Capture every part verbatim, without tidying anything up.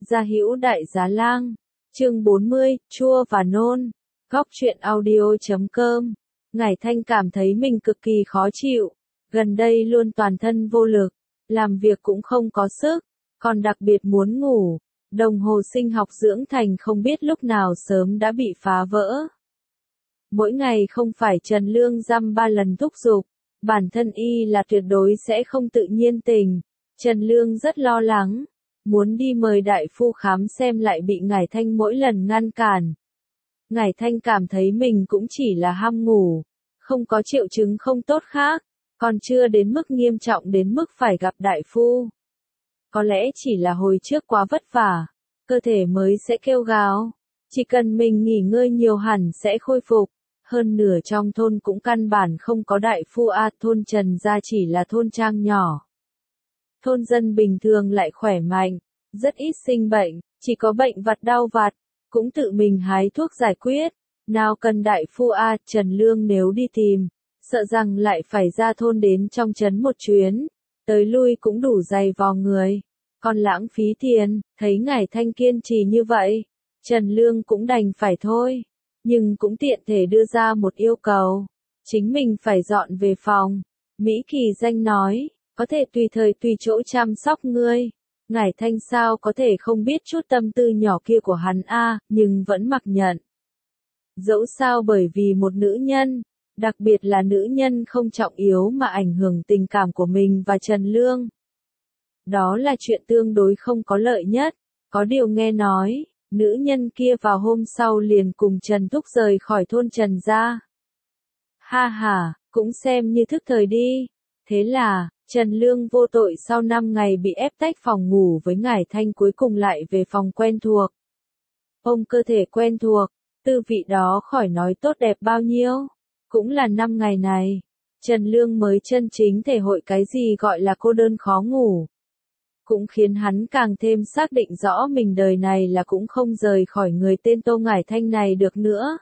Gia Hữu Đại Giá Lang, chương bốn mươi, chua và nôn. Góc truyện audio chấm com. Ngải Thanh cảm thấy mình cực kỳ khó chịu, gần đây luôn toàn thân vô lực, làm việc cũng không có sức, còn đặc biệt muốn ngủ. Đồng hồ sinh học dưỡng thành không biết lúc nào sớm đã bị phá vỡ. Mỗi ngày không phải Trần Lương dăm ba lần thúc giục, bản thân y là tuyệt đối sẽ không tự nhiên tình. Trần Lương rất lo lắng, muốn đi mời đại phu khám xem lại bị Ngải Thanh mỗi lần ngăn cản. Ngải Thanh cảm thấy mình cũng chỉ là ham ngủ, không có triệu chứng không tốt khác, còn chưa đến mức nghiêm trọng đến mức phải gặp đại phu. Có lẽ chỉ là hồi trước quá vất vả, cơ thể mới sẽ kêu gào, chỉ cần mình nghỉ ngơi nhiều hẳn sẽ khôi phục. Hơn nửa trong thôn cũng căn bản không có đại phu a, thôn Trần gia chỉ là thôn trang nhỏ. Thôn dân bình thường lại khỏe mạnh, rất ít sinh bệnh, chỉ có bệnh vặt đau vặt, cũng tự mình hái thuốc giải quyết. Nào cần đại phu a, Trần Lương nếu đi tìm, sợ rằng lại phải ra thôn đến trong trấn một chuyến, tới lui cũng đủ dày vò người, còn lãng phí tiền. Thấy Ngải Thanh kiên trì như vậy, Trần Lương cũng đành phải thôi, nhưng cũng tiện thể đưa ra một yêu cầu, chính mình phải dọn về phòng. Mỹ Kỳ Danh nói, có thể tùy thời tùy chỗ chăm sóc ngươi. Ngải Thanh sao có thể không biết chút tâm tư nhỏ kia của hắn a, nhưng vẫn mặc nhận. Dẫu sao bởi vì một nữ nhân, đặc biệt là nữ nhân không trọng yếu mà ảnh hưởng tình cảm của mình và Trần Lương. Đó là chuyện tương đối không có lợi nhất. Có điều nghe nói, nữ nhân kia vào hôm sau liền cùng Trần Thúc rời khỏi thôn Trần gia. Ha ha, cũng xem như thức thời đi. Thế là, Trần Lương vô tội sau năm ngày bị ép tách phòng ngủ với Ngải Thanh cuối cùng lại về phòng quen thuộc. Ôm cơ thể quen thuộc, tư vị đó khỏi nói tốt đẹp bao nhiêu. Cũng là năm ngày này, Trần Lương mới chân chính thể hội cái gì gọi là cô đơn khó ngủ. Cũng khiến hắn càng thêm xác định rõ mình đời này là cũng không rời khỏi người tên Tô Ngải Thanh này được nữa.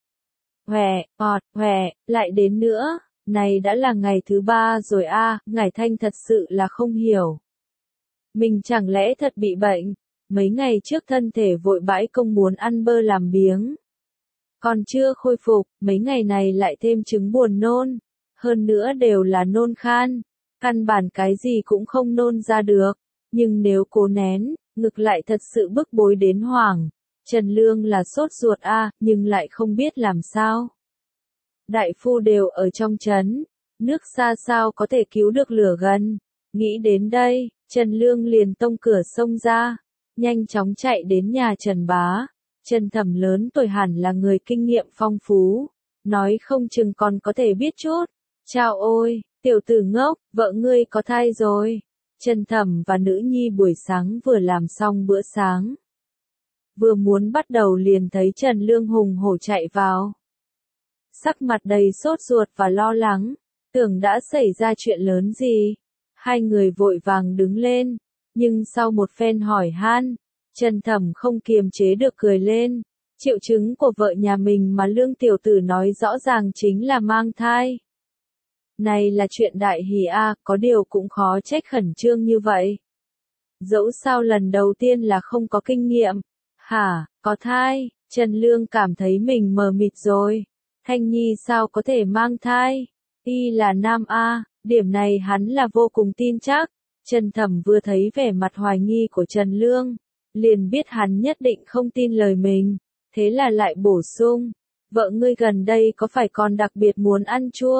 Hòe, ọt, hòe, lại đến nữa. Này đã là ngày thứ ba rồi a, à, Ngải Thanh thật sự là không hiểu. Mình chẳng lẽ thật bị bệnh, mấy ngày trước thân thể vội bãi công muốn ăn bơ làm biếng. Còn chưa khôi phục, mấy ngày này lại thêm chứng buồn nôn, hơn nữa đều là nôn khan, căn bản cái gì cũng không nôn ra được, nhưng nếu cố nén, ngực lại thật sự bức bối đến hoảng. Trần Lương là sốt ruột a, à, nhưng lại không biết làm sao. Đại phu đều ở trong trấn, nước xa sao có thể cứu được lửa gần. Nghĩ đến đây, Trần Lương liền tông cửa xông ra, nhanh chóng chạy đến nhà Trần Bá. Trần Thẩm lớn tuổi hẳn là người kinh nghiệm phong phú, nói không chừng còn có thể biết chút. Chao ôi, tiểu tử ngốc, vợ ngươi có thai rồi. Trần Thẩm và nữ nhi buổi sáng vừa làm xong bữa sáng, vừa muốn bắt đầu liền thấy Trần Lương hùng hổ chạy vào. Sắc mặt đầy sốt ruột và lo lắng, tưởng đã xảy ra chuyện lớn gì. Hai người vội vàng đứng lên, nhưng sau một phen hỏi han, Trần Thẩm không kiềm chế được cười lên. Triệu chứng của vợ nhà mình mà Lương tiểu tử nói rõ ràng chính là mang thai. Này là chuyện đại hỷ a, có điều cũng khó trách khẩn trương như vậy. Dẫu sao lần đầu tiên là không có kinh nghiệm. Hả, có thai? Trần Lương cảm thấy mình mờ mịt rồi. Thanh Nhi sao có thể mang thai? Y là nam a, điểm này hắn là vô cùng tin chắc. Trần Thẩm vừa thấy vẻ mặt hoài nghi của Trần Lương, liền biết hắn nhất định không tin lời mình, thế là lại bổ sung, vợ ngươi gần đây có phải còn đặc biệt muốn ăn chua?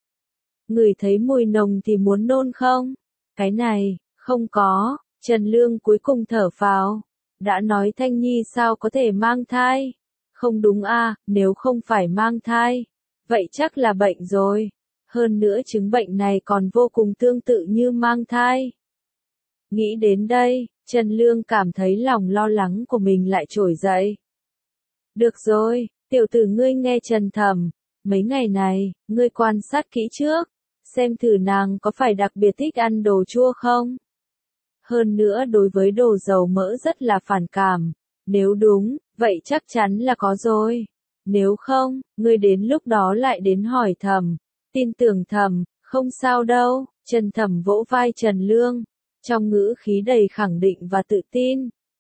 Ngửi thấy mùi nồng thì muốn nôn không? Cái này, không có. Trần Lương cuối cùng thở phào, đã nói Thanh Nhi sao có thể mang thai? Không đúng a, à, nếu không phải mang thai, vậy chắc là bệnh rồi. Hơn nữa chứng bệnh này còn vô cùng tương tự như mang thai. Nghĩ đến đây, Trần Lương cảm thấy lòng lo lắng của mình lại trỗi dậy. Được rồi, tiểu tử ngươi nghe Trần Thẩm, mấy ngày này, ngươi quan sát kỹ trước, xem thử nàng có phải đặc biệt thích ăn đồ chua không? Hơn nữa đối với đồ dầu mỡ rất là phản cảm, nếu đúng, vậy chắc chắn là có rồi. Nếu không, ngươi đến lúc đó lại đến hỏi Thẩm, tin tưởng Thẩm, không sao đâu. Trần Thẩm vỗ vai Trần Lương, trong ngữ khí đầy khẳng định và tự tin.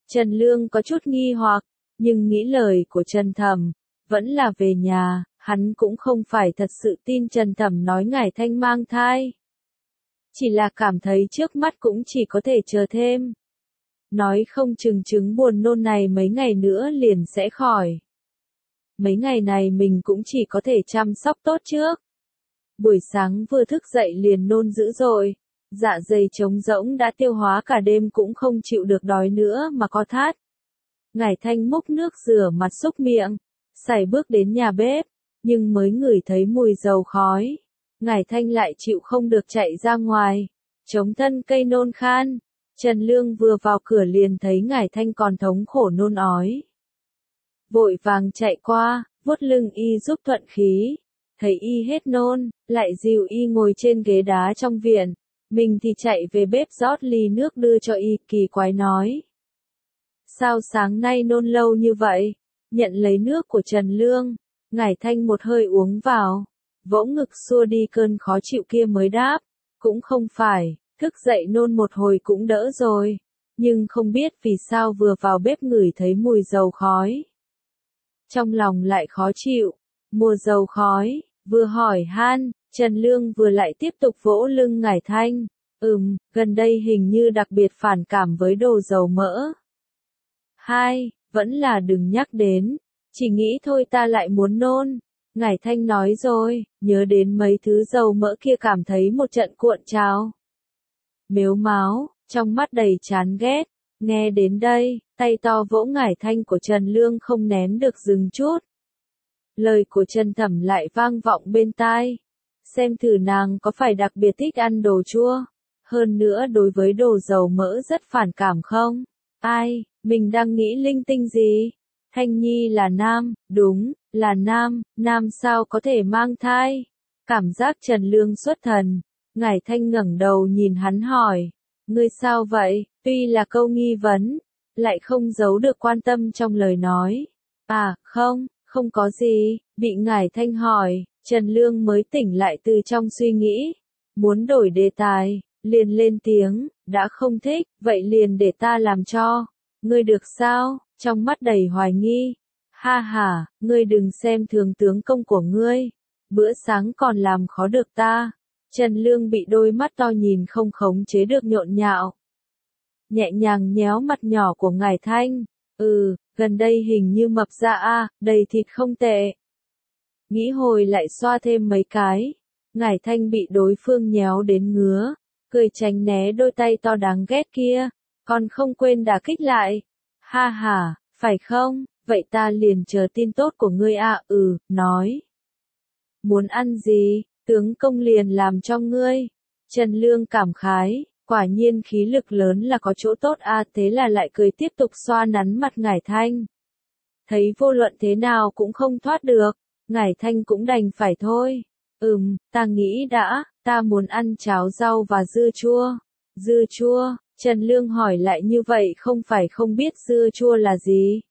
Trần Lương có chút nghi hoặc, nhưng nghĩ lời của Trần Thẩm, vẫn là về nhà, hắn cũng không phải thật sự tin Trần Thẩm nói Ngải Thanh mang thai. Chỉ là cảm thấy trước mắt cũng chỉ có thể chờ thêm. Nói không chừng chứng buồn nôn này mấy ngày nữa liền sẽ khỏi. Mấy ngày này mình cũng chỉ có thể chăm sóc tốt trước. Buổi sáng vừa thức dậy liền nôn dữ dội, dạ dày trống rỗng đã tiêu hóa cả đêm cũng không chịu được đói nữa mà co thắt. Ngải Thanh múc nước rửa mặt xúc miệng, sải bước đến nhà bếp, nhưng mới ngửi thấy mùi dầu khói. Ngải Thanh lại chịu không được chạy ra ngoài, chống thân cây nôn khan. Trần Lương vừa vào cửa liền thấy Ngải Thanh còn thống khổ nôn ói. Vội vàng chạy qua, vuốt lưng y giúp thuận khí. Thấy y hết nôn, lại dìu y ngồi trên ghế đá trong viện. Mình thì chạy về bếp rót ly nước đưa cho y, kỳ quái nói. Sao sáng nay nôn lâu như vậy? Nhận lấy nước của Trần Lương, Ngải Thanh một hơi uống vào, vỗ ngực xua đi cơn khó chịu kia mới đáp. Cũng không phải, thức dậy nôn một hồi cũng đỡ rồi. Nhưng không biết vì sao vừa vào bếp ngửi thấy mùi dầu khói. Trong lòng lại khó chịu, mùa dầu khói, vừa hỏi han, Trần Lương vừa lại tiếp tục vỗ lưng Ngải Thanh. Ừm, gần đây hình như đặc biệt phản cảm với đồ dầu mỡ. Hai, vẫn là đừng nhắc đến, chỉ nghĩ thôi ta lại muốn nôn. Ngải Thanh nói rồi, nhớ đến mấy thứ dầu mỡ kia cảm thấy một trận cuộn trào. Mếu máo, trong mắt đầy chán ghét, nghe đến đây, tay to vỗ Ngải Thanh của Trần Lương không nén được dừng chút. Lời của Trần Thẩm lại vang vọng bên tai. Xem thử nàng có phải đặc biệt thích ăn đồ chua, hơn nữa đối với đồ dầu mỡ rất phản cảm không? Ai, mình đang nghĩ linh tinh gì? Thanh Nhi là nam, đúng, là nam, nam sao có thể mang thai? Cảm giác Trần Lương xuất thần, Ngải Thanh ngẩng đầu nhìn hắn hỏi, ngươi sao vậy? Tuy là câu nghi vấn, lại không giấu được quan tâm trong lời nói. À, không, không có gì, bị Ngải Thanh hỏi, Trần Lương mới tỉnh lại từ trong suy nghĩ, muốn đổi đề tài, liền lên tiếng, đã không thích, vậy liền để ta làm cho, ngươi được sao? Trong mắt đầy hoài nghi. Ha ha, ngươi đừng xem thường tướng công của ngươi. Bữa sáng còn làm khó được ta. Trần Lương bị đôi mắt to nhìn không khống chế được nhộn nhạo. Nhẹ nhàng nhéo mặt nhỏ của Ngải Thanh. Ừ, gần đây hình như mập ra a, đầy thịt không tệ. Nghĩ hồi lại xoa thêm mấy cái. Ngải Thanh bị đối phương nhéo đến ngứa. Cười tránh né đôi tay to đáng ghét kia. Còn không quên đả kích lại. Ha ha, phải không, vậy ta liền chờ tin tốt của ngươi à, ừ, nói. Muốn ăn gì, tướng công liền làm cho ngươi. Trần Lương cảm khái, quả nhiên khí lực lớn là có chỗ tốt à, thế là lại cười tiếp tục xoa nắn mặt Ngải Thanh. Thấy vô luận thế nào cũng không thoát được, Ngải Thanh cũng đành phải thôi. Ừm, ta nghĩ đã, ta muốn ăn cháo rau và dưa chua. Dưa chua? Trần Lương hỏi lại như vậy không phải không biết dưa chua là gì.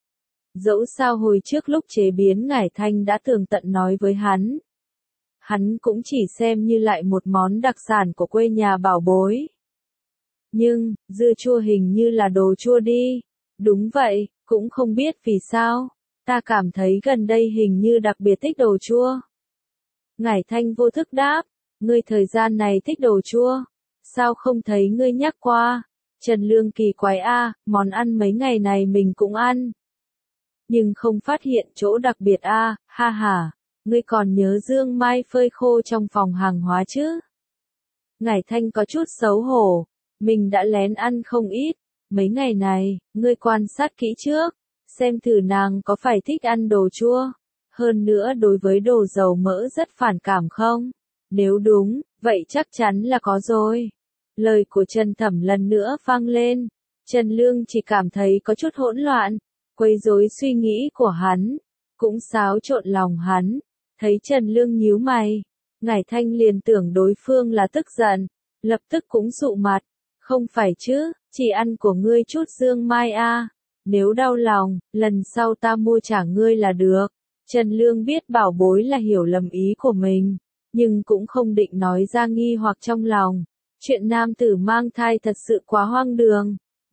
Dẫu sao hồi trước lúc chế biến Ngải Thanh đã tường tận nói với hắn. Hắn cũng chỉ xem như lại một món đặc sản của quê nhà bảo bối. Nhưng, dưa chua hình như là đồ chua đi. Đúng vậy, cũng không biết vì sao. Ta cảm thấy gần đây hình như đặc biệt thích đồ chua. Ngải Thanh vô thức đáp, ngươi thời gian này thích đồ chua. Sao không thấy ngươi nhắc qua? Trần Lương kỳ quái a, món ăn mấy ngày này mình cũng ăn. Nhưng không phát hiện chỗ đặc biệt a, ha ha. Ngươi còn nhớ dương mai phơi khô trong phòng hàng hóa chứ? Ngải Thanh có chút xấu hổ. Mình đã lén ăn không ít. Mấy ngày này, ngươi quan sát kỹ trước. Xem thử nàng có phải thích ăn đồ chua. Hơn nữa đối với đồ dầu mỡ rất phản cảm không? Nếu đúng, vậy chắc chắn là có rồi. Lời của Trần Thẩm lần nữa vang lên. Trần Lương chỉ cảm thấy có chút hỗn loạn, quấy rối suy nghĩ của hắn, cũng xáo trộn lòng hắn. Thấy Trần Lương nhíu mày, Ngải Thanh liền tưởng đối phương là tức giận, lập tức cũng dụ mặt. Không phải chứ, chỉ ăn của ngươi chút dương mai a. Nếu đau lòng, lần sau ta mua trả ngươi là được. Trần Lương biết bảo bối là hiểu lầm ý của mình, nhưng cũng không định nói ra nghi hoặc trong lòng. Chuyện nam tử mang thai thật sự quá hoang đường.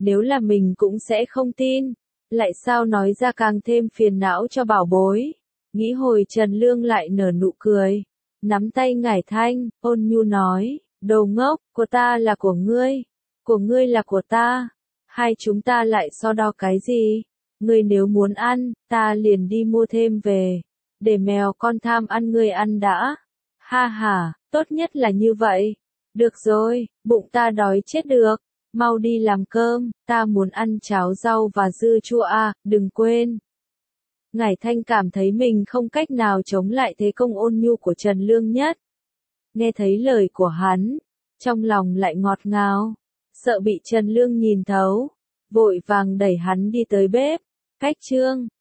nếu là mình cũng sẽ không tin, lại sao nói ra càng thêm phiền não cho bảo bối. Nghĩ hồi Trần Lương lại nở nụ cười, nắm tay Ngải Thanh, ôn nhu nói, đồ ngốc, của ta là của ngươi, của ngươi là của ta, hai chúng ta lại so đo cái gì? Ngươi nếu muốn ăn, ta liền đi mua thêm về, để mèo con tham ăn ngươi ăn đã. Ha ha, tốt nhất là như vậy. Được rồi, bụng ta đói chết được, mau đi làm cơm, ta muốn ăn cháo rau và dưa chua à, đừng quên. Ngải Thanh cảm thấy mình không cách nào chống lại thế công ôn nhu của Trần Lương Nhất. Nghe thấy lời của hắn, trong lòng lại ngọt ngào, sợ bị Trần Lương nhìn thấu, vội vàng đẩy hắn đi tới bếp. Cách chương